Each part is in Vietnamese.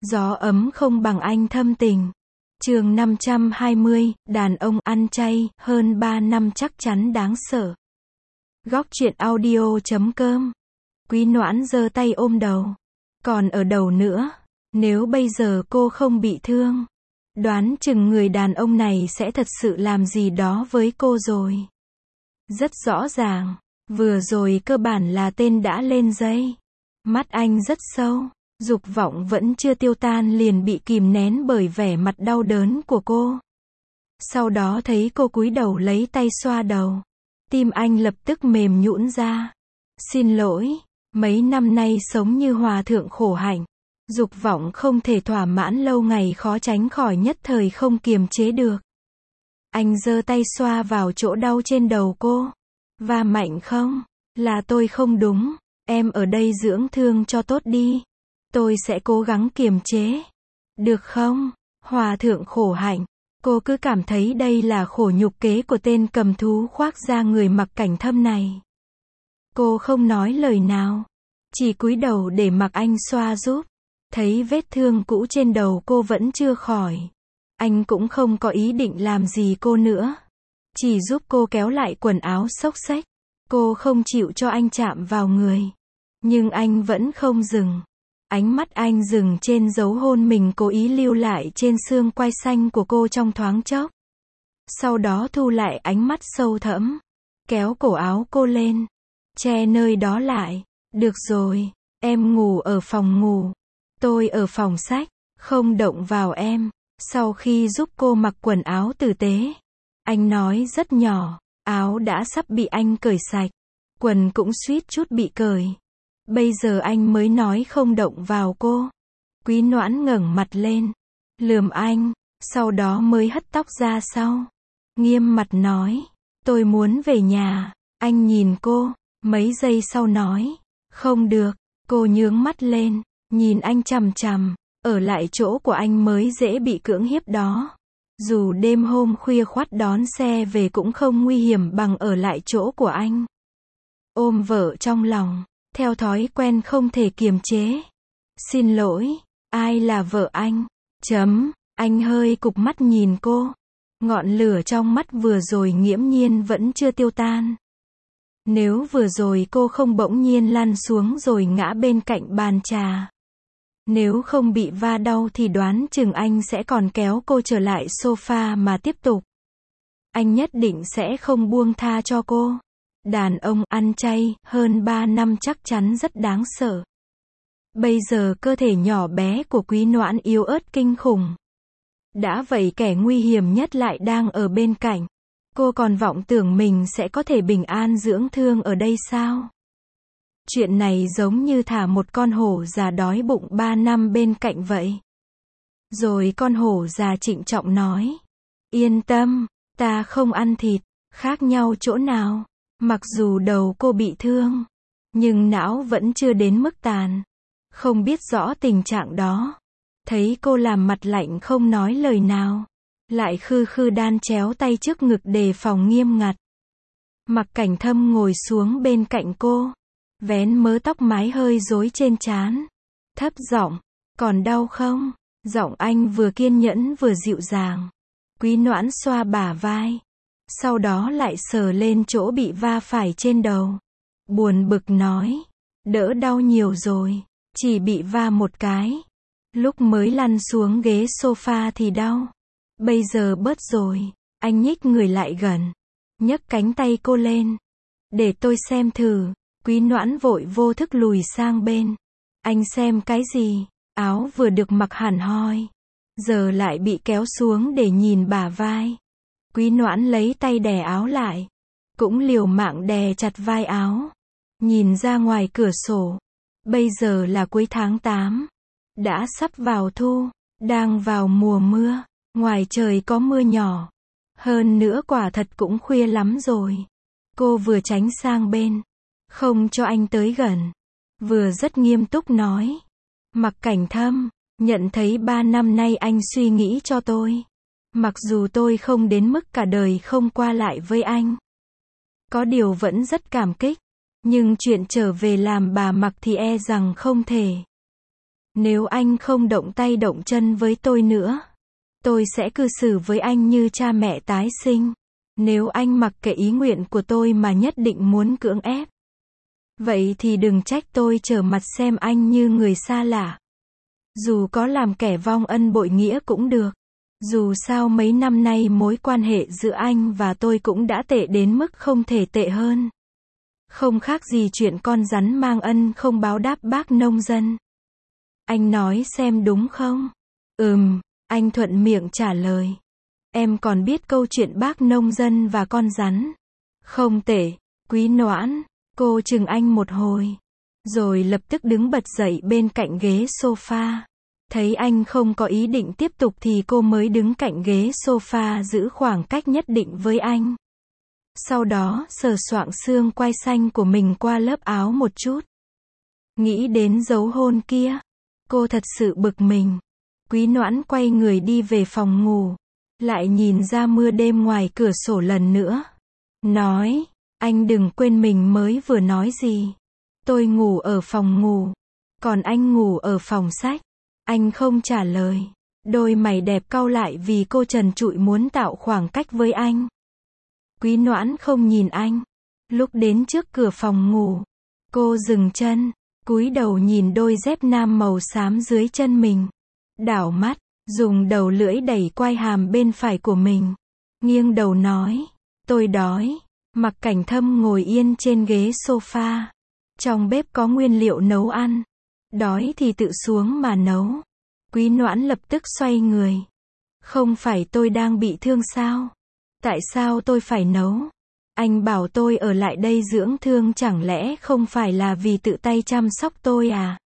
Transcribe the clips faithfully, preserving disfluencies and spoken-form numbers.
Gió ấm không bằng anh thâm tình. Chương năm trăm hai mươi, đàn ông ăn chay, hơn ba năm chắc chắn đáng sợ. Góc truyện audio chấm com. Quý Noãn giơ tay ôm đầu. Còn ở đầu nữa, nếu bây giờ cô không bị thương, đoán chừng người đàn ông này sẽ thật sự làm gì đó với cô rồi. Rất rõ ràng, vừa rồi cơ bản là tên đã lên dây. Mắt anh rất sâu, dục vọng vẫn chưa tiêu tan liền bị kìm nén bởi vẻ mặt đau đớn của cô. Sau đó thấy cô cúi đầu lấy tay xoa đầu, tim anh lập tức mềm nhũn ra. Xin lỗi, mấy năm nay sống như hòa thượng khổ hạnh, dục vọng không thể thỏa mãn lâu ngày khó tránh khỏi nhất thời không kiềm chế được. Anh giơ tay xoa vào chỗ đau trên đầu cô. Va mạnh không? Là tôi không đúng, em ở đây dưỡng thương cho tốt đi. Tôi sẽ cố gắng kiềm chế. Được không? Hòa thượng khổ hạnh. Cô cứ cảm thấy đây là khổ nhục kế của tên cầm thú khoác da người mặc cảnh thâm này. Cô không nói lời nào, chỉ cúi đầu để mặc anh xoa giúp. Thấy vết thương cũ trên đầu cô vẫn chưa khỏi, anh cũng không có ý định làm gì cô nữa, chỉ giúp cô kéo lại quần áo xốc xếch. Cô không chịu cho anh chạm vào người, nhưng anh vẫn không dừng. Ánh mắt anh dừng trên dấu hôn mình cố ý lưu lại trên xương quai xanh của cô trong thoáng chốc. Sau đó thu lại ánh mắt sâu thẫm, kéo cổ áo cô lên, che nơi đó lại. Được rồi, em ngủ ở phòng ngủ, tôi ở phòng sách, không động vào em. Sau khi giúp cô mặc quần áo tử tế, anh nói rất nhỏ, áo đã sắp bị anh cởi sạch, quần cũng suýt chút bị cởi. Bây giờ anh mới nói không động vào cô. Quý Noãn ngẩng mặt lên, lườm anh, sau đó mới hất tóc ra sau, nghiêm mặt nói, tôi muốn về nhà. Anh nhìn cô, mấy giây sau nói, không được. Cô nhướng mắt lên, nhìn anh chằm chằm, ở lại chỗ của anh mới dễ bị cưỡng hiếp đó. Dù đêm hôm khuya khoắt đón xe về cũng không nguy hiểm bằng ở lại chỗ của anh. Ôm vợ trong lòng, theo thói quen không thể kiềm chế. Xin lỗi, ai là vợ anh? Chấm, anh hơi cụp mắt nhìn cô. Ngọn lửa trong mắt vừa rồi nghiễm nhiên vẫn chưa tiêu tan. Nếu vừa rồi cô không bỗng nhiên lăn xuống rồi ngã bên cạnh bàn trà, nếu không bị va đau thì đoán chừng anh sẽ còn kéo cô trở lại sofa mà tiếp tục. Anh nhất định sẽ không buông tha cho cô. Đàn ông ăn chay, hơn ba năm chắc chắn rất đáng sợ. Bây giờ cơ thể nhỏ bé của Quý Noãn yếu ớt kinh khủng. Đã vậy kẻ nguy hiểm nhất lại đang ở bên cạnh. Cô còn vọng tưởng mình sẽ có thể bình an dưỡng thương ở đây sao? Chuyện này giống như thả một con hổ già đói bụng ba năm bên cạnh vậy. Rồi con hổ già trịnh trọng nói, yên tâm, ta không ăn thịt. Khác nhau chỗ nào? Mặc dù đầu cô bị thương, nhưng não vẫn chưa đến mức tàn. Không biết rõ tình trạng đó. Thấy cô làm mặt lạnh không nói lời nào, lại khư khư đan chéo tay trước ngực đề phòng nghiêm ngặt. Mặc Cảnh Thâm ngồi xuống bên cạnh cô, vén mớ tóc mái hơi rối trên trán, thấp giọng, còn đau không? Giọng anh vừa kiên nhẫn vừa dịu dàng. Quý Noãn xoa bả vai, sau đó lại sờ lên chỗ bị va phải trên đầu, buồn bực nói, đỡ đau nhiều rồi, chỉ bị va một cái. Lúc mới lăn xuống ghế sofa thì đau, bây giờ bớt rồi. Anh nhích người lại gần, nhấc cánh tay cô lên, để tôi xem thử. Quý Noãn vội vô thức lùi sang bên. Anh xem cái gì? Áo vừa được mặc hẳn hoi, giờ lại bị kéo xuống để nhìn bả vai. Quý Noãn lấy tay đè áo lại, cũng liều mạng đè chặt vai áo. Nhìn ra ngoài cửa sổ, bây giờ là cuối tháng tám, đã sắp vào thu, đang vào mùa mưa, ngoài trời có mưa nhỏ. Hơn nữa quả thật cũng khuya lắm rồi. Cô vừa tránh sang bên, không cho anh tới gần, vừa rất nghiêm túc nói, Mặc Cảnh Thâm, nhận thấy ba năm nay anh suy nghĩ cho tôi. Mặc dù tôi không đến mức cả đời không qua lại với anh, có điều vẫn rất cảm kích, nhưng chuyện trở về làm bà Mặc thì e rằng không thể. Nếu anh không động tay động chân với tôi nữa, tôi sẽ cư xử với anh như cha mẹ tái sinh. Nếu anh mặc kệ ý nguyện của tôi mà nhất định muốn cưỡng ép, vậy thì đừng trách tôi trở mặt xem anh như người xa lạ. Dù có làm kẻ vong ân bội nghĩa cũng được. Dù sao mấy năm nay mối quan hệ giữa anh và tôi cũng đã tệ đến mức không thể tệ hơn. Không khác gì chuyện con rắn mang ân không báo đáp bác nông dân. Anh nói xem đúng không? Ừm, anh thuận miệng trả lời. Em còn biết câu chuyện bác nông dân và con rắn. Không tệ, Quý Noãn. Cô chừng anh một hồi, rồi lập tức đứng bật dậy bên cạnh ghế sofa. Thấy anh không có ý định tiếp tục thì cô mới đứng cạnh ghế sofa giữ khoảng cách nhất định với anh. Sau đó sờ soạng xương quai xanh của mình qua lớp áo một chút. Nghĩ đến dấu hôn kia, cô thật sự bực mình. Quý Noãn quay người đi về phòng ngủ, lại nhìn ra mưa đêm ngoài cửa sổ lần nữa. Nói, anh đừng quên mình mới vừa nói gì. Tôi ngủ ở phòng ngủ, còn anh ngủ ở phòng sách. Anh không trả lời. Đôi mày đẹp cau lại vì cô trần trụi muốn tạo khoảng cách với anh. Quý Noãn không nhìn anh. Lúc đến trước cửa phòng ngủ, cô dừng chân, cúi đầu nhìn đôi dép nam màu xám dưới chân mình. Đảo mắt, dùng đầu lưỡi đẩy quai hàm bên phải của mình. Nghiêng đầu nói, tôi đói. Mặc Cảnh Thâm ngồi yên trên ghế sofa. Trong bếp có nguyên liệu nấu ăn. Đói thì tự xuống mà nấu. Quý Noãn lập tức xoay người. Không phải tôi đang bị thương sao? Tại sao tôi phải nấu? Anh bảo tôi ở lại đây dưỡng thương chẳng lẽ không phải là vì tự tay chăm sóc tôi à?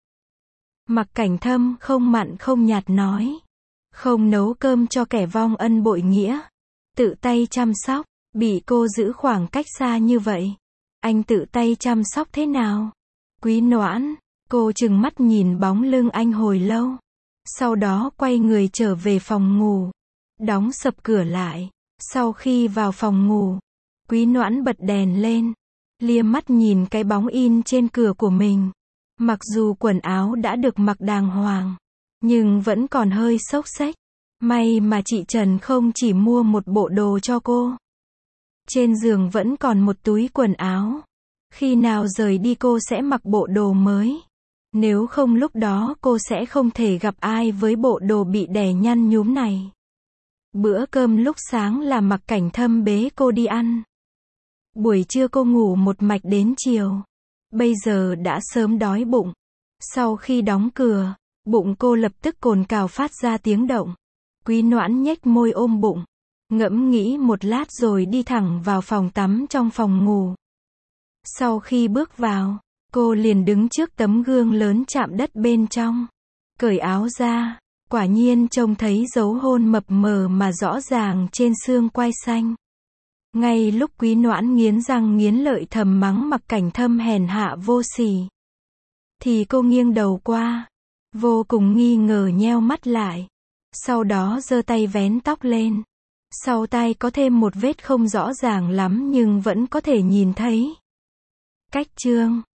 Mặc Cảnh Thâm không mặn không nhạt nói. Không nấu cơm cho kẻ vong ân bội nghĩa. Tự tay chăm sóc. Bị cô giữ khoảng cách xa như vậy. Anh tự tay chăm sóc thế nào? Quý Noãn, cô trừng mắt nhìn bóng lưng anh hồi lâu. Sau đó quay người trở về phòng ngủ. Đóng sập cửa lại. Sau khi vào phòng ngủ, Quý Noãn bật đèn lên. Lia mắt nhìn cái bóng in trên cửa của mình. Mặc dù quần áo đã được mặc đàng hoàng, nhưng vẫn còn hơi xốc xếch. May mà chị Trần không chỉ mua một bộ đồ cho cô. Trên giường vẫn còn một túi quần áo. Khi nào rời đi cô sẽ mặc bộ đồ mới. Nếu không lúc đó cô sẽ không thể gặp ai với bộ đồ bị đè nhăn nhúm này. Bữa cơm lúc sáng là Mặc Cảnh Thâm bế cô đi ăn. Buổi trưa cô ngủ một mạch đến chiều. Bây giờ đã sớm đói bụng. Sau khi đóng cửa, bụng cô lập tức cồn cào phát ra tiếng động. Quý Noãn nhếch môi ôm bụng. Ngẫm nghĩ một lát rồi đi thẳng vào phòng tắm trong phòng ngủ. Sau khi bước vào, cô liền đứng trước tấm gương lớn chạm đất bên trong. Cởi áo ra, quả nhiên trông thấy dấu hôn mập mờ mà rõ ràng trên xương quai xanh. Ngay lúc Quý Noãn nghiến răng nghiến lợi thầm mắng Mặc Cảnh Thâm hèn hạ vô sỉ, thì cô nghiêng đầu qua, vô cùng nghi ngờ nheo mắt lại. Sau đó giơ tay vén tóc lên. Sau tai có thêm một vết không rõ ràng lắm nhưng vẫn có thể nhìn thấy. Cách chương